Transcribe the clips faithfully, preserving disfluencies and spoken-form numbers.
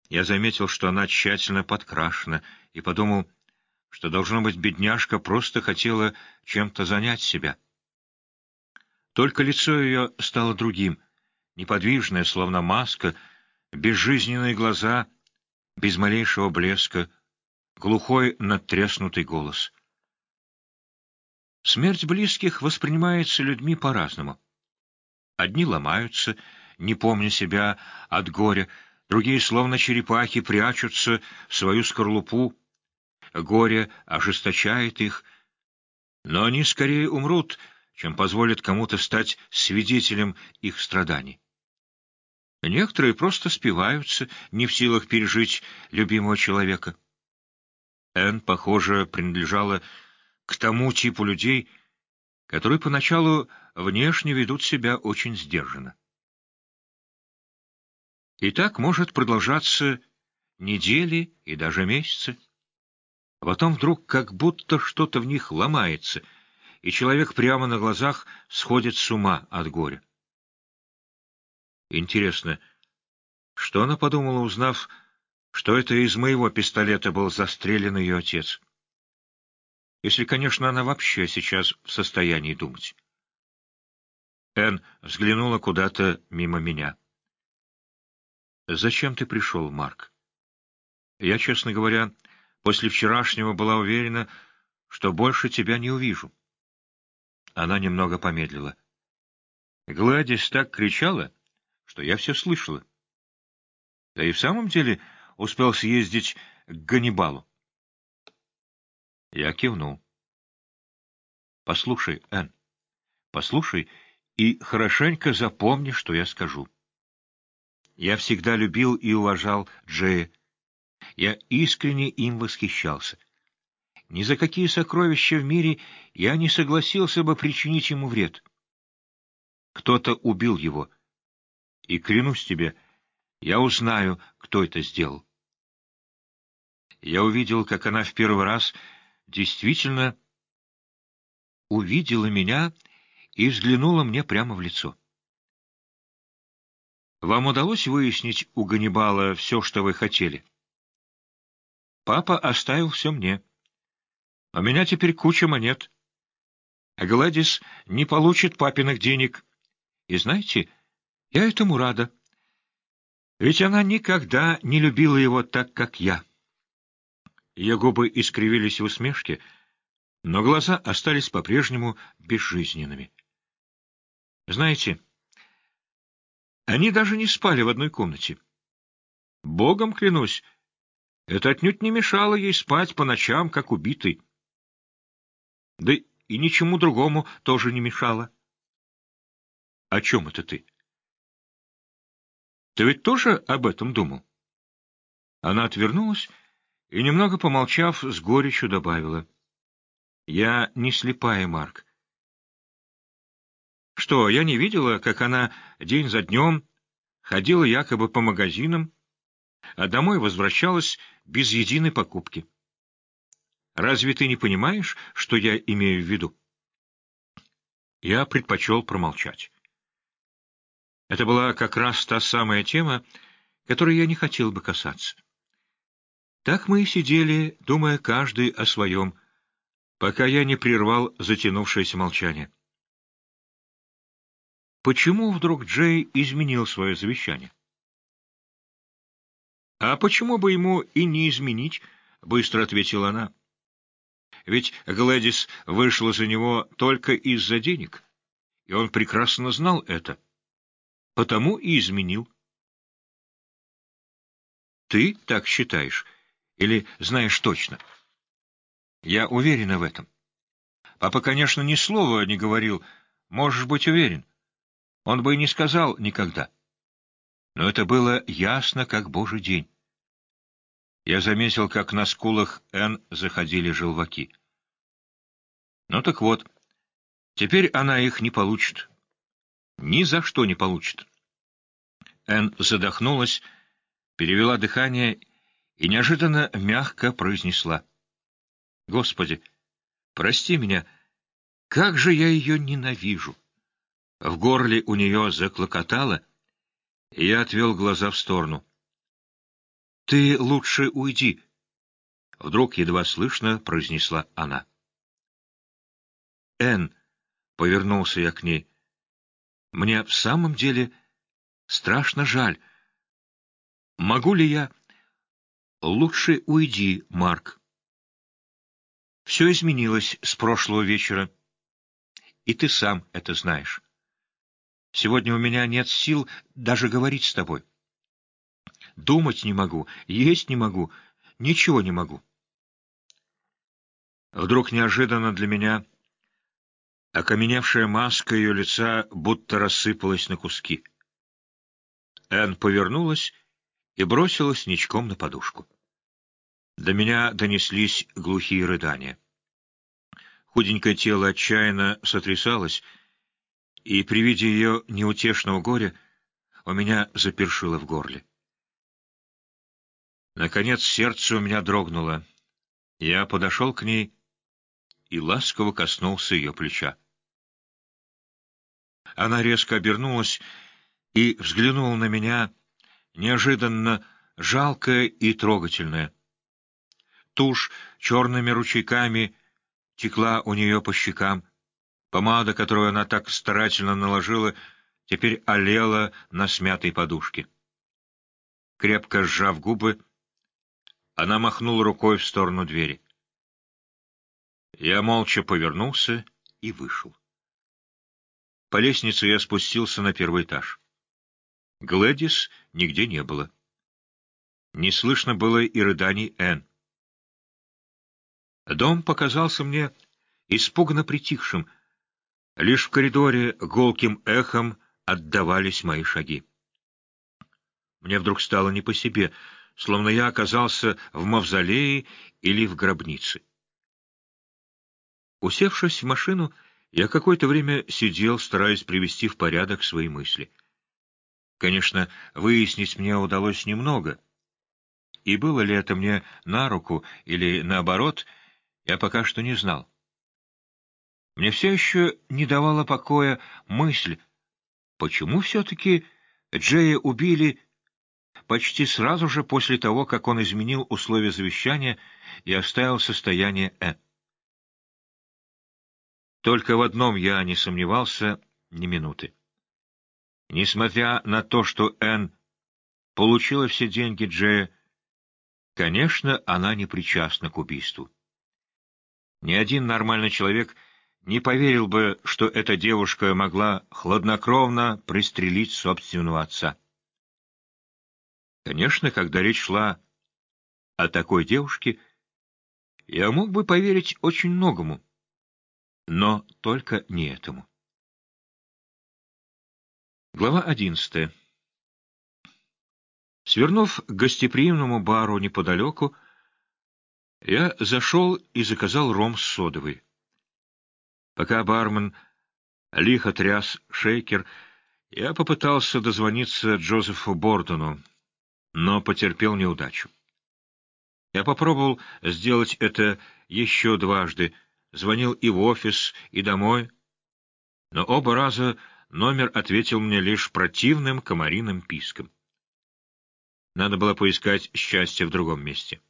Я заметил, что она тщательно подкрашена, и подумал, что, должно быть, бедняжка просто хотела чем-то занять себя. Только лицо ее стало другим, неподвижное, словно маска, безжизненные глаза, без малейшего блеска, глухой надтреснутый голос. Смерть близких воспринимается людьми по-разному. Одни ломаются, не помня себя от горя, другие, словно черепахи, прячутся в свою скорлупу. Горе ожесточает их, но они скорее умрут, чем позволят кому-то стать свидетелем их страданий. Некоторые просто спиваются, не в силах пережить любимого человека. Энн, похоже, принадлежала к тому типу людей, которые поначалу внешне ведут себя очень сдержанно. И так может продолжаться недели и даже месяцы. А потом вдруг как будто что-то в них ломается, и человек прямо на глазах сходит с ума от горя. Интересно, что она подумала, узнав, что это из моего пистолета был застрелен ее отец? Если, конечно, она вообще сейчас в состоянии думать. Энн взглянула куда-то мимо меня. «Зачем ты пришел, Марк?» «Я, честно говоря, после вчерашнего была уверена, что больше тебя не увижу». Она немного помедлила. Гладис так кричала, что я все слышала. Да и в самом деле успел съездить к Ганнибалу. Я кивнул. «Послушай, Энн, послушай и хорошенько запомни, что я скажу. Я всегда любил и уважал Джея. Я искренне им восхищался. Ни за какие сокровища в мире я не согласился бы причинить ему вред. Кто-то убил его, и, клянусь тебе, я узнаю, кто это сделал». Я увидел, как она в первый раз действительно увидела меня и взглянула мне прямо в лицо. «Вам удалось выяснить у Ганнибала все, что вы хотели?» «Папа оставил все мне. У меня теперь куча монет. А Гладис не получит папиных денег. И знаете, я этому рада. Ведь она никогда не любила его так, как я». Ее губы искривились в усмешке, но глаза остались по-прежнему безжизненными. Знаете, они даже не спали в одной комнате. Богом клянусь, это отнюдь не мешало ей спать по ночам, как убитый. Да и ничему другому тоже не мешало. — О чем это ты? — Ты ведь тоже об этом думал? Она отвернулась и, немного помолчав, с горечью добавила. — Я не слепая, Марк. Что, я не видела, как она день за днем ходила якобы по магазинам, а домой возвращалась без единой покупки? Разве ты не понимаешь, что я имею в виду? Я предпочел промолчать. Это была как раз та самая тема, которой я не хотел бы касаться. Так мы и сидели, думая каждый о своем, пока я не прервал затянувшееся молчание. Почему вдруг Джей изменил свое завещание? — А почему бы ему и не изменить? — быстро ответила она. — Ведь Глэдис вышла за него только из-за денег, и он прекрасно знал это. Потому и изменил. — Ты так считаешь? Или знаешь точно? — Я уверена в этом. Папа, конечно, ни слова не говорил, можешь быть уверен. Он бы и не сказал никогда. Но это было ясно, как божий день. Я заметил, как на скулах Энн заходили желваки. Ну так вот, теперь она их не получит. Ни за что не получит. Энн задохнулась, перевела дыхание и неожиданно мягко произнесла. «Господи, прости меня, как же я ее ненавижу!» В горле у нее заклокотало, и я отвел глаза в сторону. «Ты лучше уйди», — вдруг едва слышно произнесла она. «Энн», — повернулся я к ней, — «мне в самом деле страшно жаль. Могу ли я...» «Лучше уйди, Марк. Все изменилось с прошлого вечера, и ты сам это знаешь. Сегодня у меня нет сил даже говорить с тобой. Думать не могу, есть не могу, ничего не могу». Вдруг неожиданно для меня окаменевшая маска ее лица будто рассыпалась на куски. Энн повернулась и бросилась ничком на подушку. До меня донеслись глухие рыдания. Худенькое тело отчаянно сотрясалось, и при виде ее неутешного горя у меня запершило в горле. Наконец сердце у меня дрогнуло. Я подошел к ней и ласково коснулся ее плеча. Она резко обернулась и взглянула на меня, неожиданно жалкая и трогательная. Тушь черными ручейками текла у нее по щекам. Помада, которую она так старательно наложила, теперь олела на смятой подушке. Крепко сжав губы, она махнула рукой в сторону двери. Я молча повернулся и вышел. По лестнице я спустился на первый этаж. Глэдис нигде не было. Не слышно было и рыданий Энн. Дом показался мне испуганно притихшим. Лишь в коридоре гулким эхом отдавались мои шаги. Мне вдруг стало не по себе, словно я оказался в мавзолее или в гробнице. Усевшись в машину, я какое-то время сидел, стараясь привести в порядок свои мысли. Конечно, выяснить мне удалось немного, и было ли это мне на руку или наоборот, я пока что не знал. Мне все еще не давала покоя мысль, почему все-таки Джея убили почти сразу же после того, как он изменил условия завещания и оставил состояние Энн. Только в одном я не сомневался ни минуты. Несмотря на то, что Энн получила все деньги Джея, конечно, она не причастна к убийству. Ни один нормальный человек не поверил бы, что эта девушка могла хладнокровно пристрелить собственного отца. Конечно, когда речь шла о такой девушке, я мог бы поверить очень многому, но только не этому. Глава одиннадцатая. Свернув к гостеприимному бару неподалеку, я зашел и заказал ром с содовой. Пока бармен лихо тряс шейкер, я попытался дозвониться Джозефу Бордону, но потерпел неудачу. Я попробовал сделать это еще дважды, звонил и в офис, и домой, но оба раза номер ответил мне лишь противным комариным писком. Надо было поискать счастье в другом месте.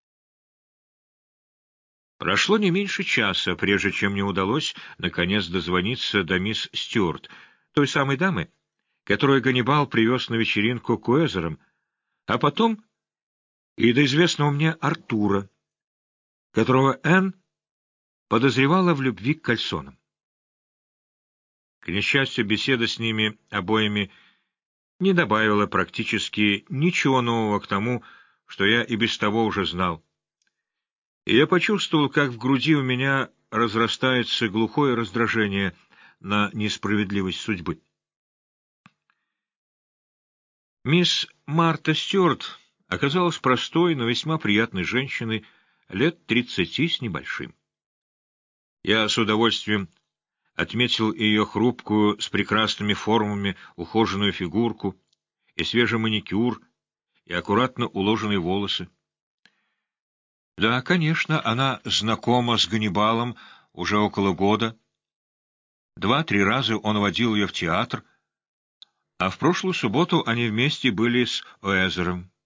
Прошло не меньше часа, прежде чем мне удалось наконец дозвониться до мисс Стюарт, той самой дамы, которую Ганнибал привез на вечеринку к Уэзерам, а потом и до известного мне Артура, которого Энн подозревала в любви к кальсонам. К несчастью, беседа с ними обоими не добавила практически ничего нового к тому, что я и без того уже знал. И я почувствовал, как в груди у меня разрастается глухое раздражение на несправедливость судьбы. Мисс Марта Стюарт оказалась простой, но весьма приятной женщиной лет тридцати с небольшим. Я с удовольствием отметил ее хрупкую, с прекрасными формами, ухоженную фигурку, и свежий маникюр, и аккуратно уложенные волосы. Да, конечно, она знакома с Ганнибалом уже около года. Два-три раза он водил ее в театр, а в прошлую субботу они вместе были с Уэзером.